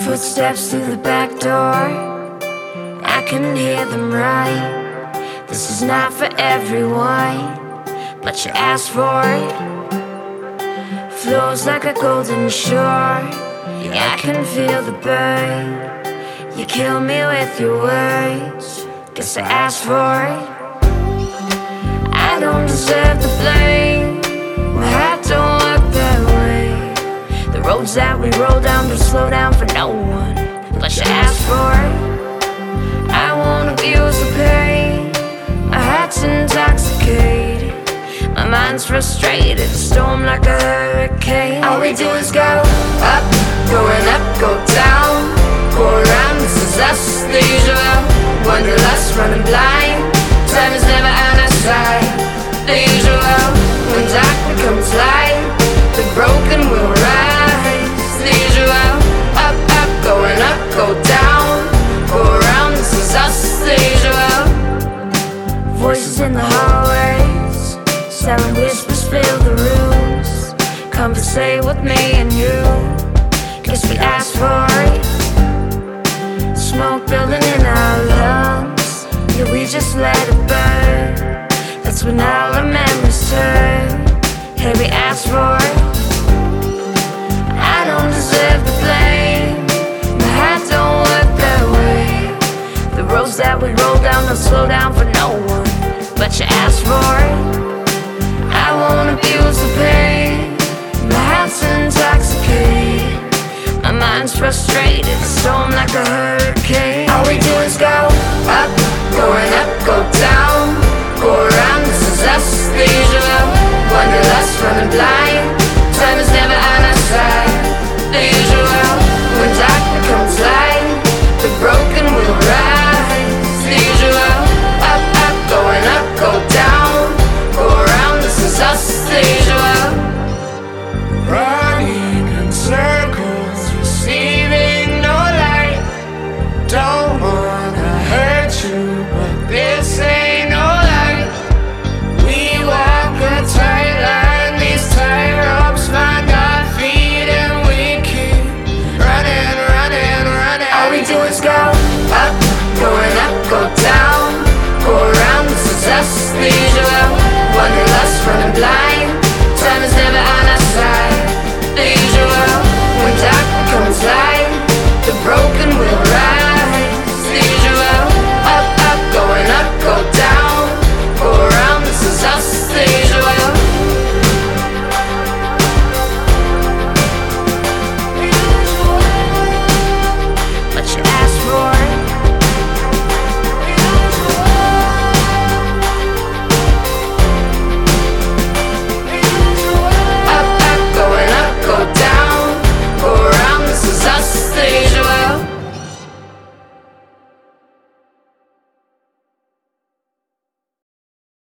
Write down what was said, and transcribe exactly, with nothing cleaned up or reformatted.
Footsteps through the back door, I can hear them right. This is not for everyone, but you asked for it. Flows like a golden shore, yeah, I can feel the burn. You kill me with your words, guess I asked for it. I don't deserve the blame, my heart don't work that way. The roads that we roll down don't slow down for no one, but you asked for it. I won't abuse the pain, my heart's intoxicated, my mind's frustrated, a storm like a hurricane. All we do is go up, going up, go down, go around, this is us, the usual. Wanderlust, running blind, time is never on our side. The usual, when dark becomes light, the broken will rise. The usual, up, up, going up, go down, go around, this is us, the usual. Voices in the hallways, silent whispers fill the rooms. Conversate with me and you, guess we asked for it. Smoke building in our lungs, yeah, we just let it burn. That's when all our memories turn. Hey, we asked for it. I don't deserve the blame, my heart don't work that way. The roads that we roll down don't slow down for no one, but you asked for it. I won't abuse the pain, my heart's intoxicated, my mind's frustrated, a storm like a hurricane. All we do is go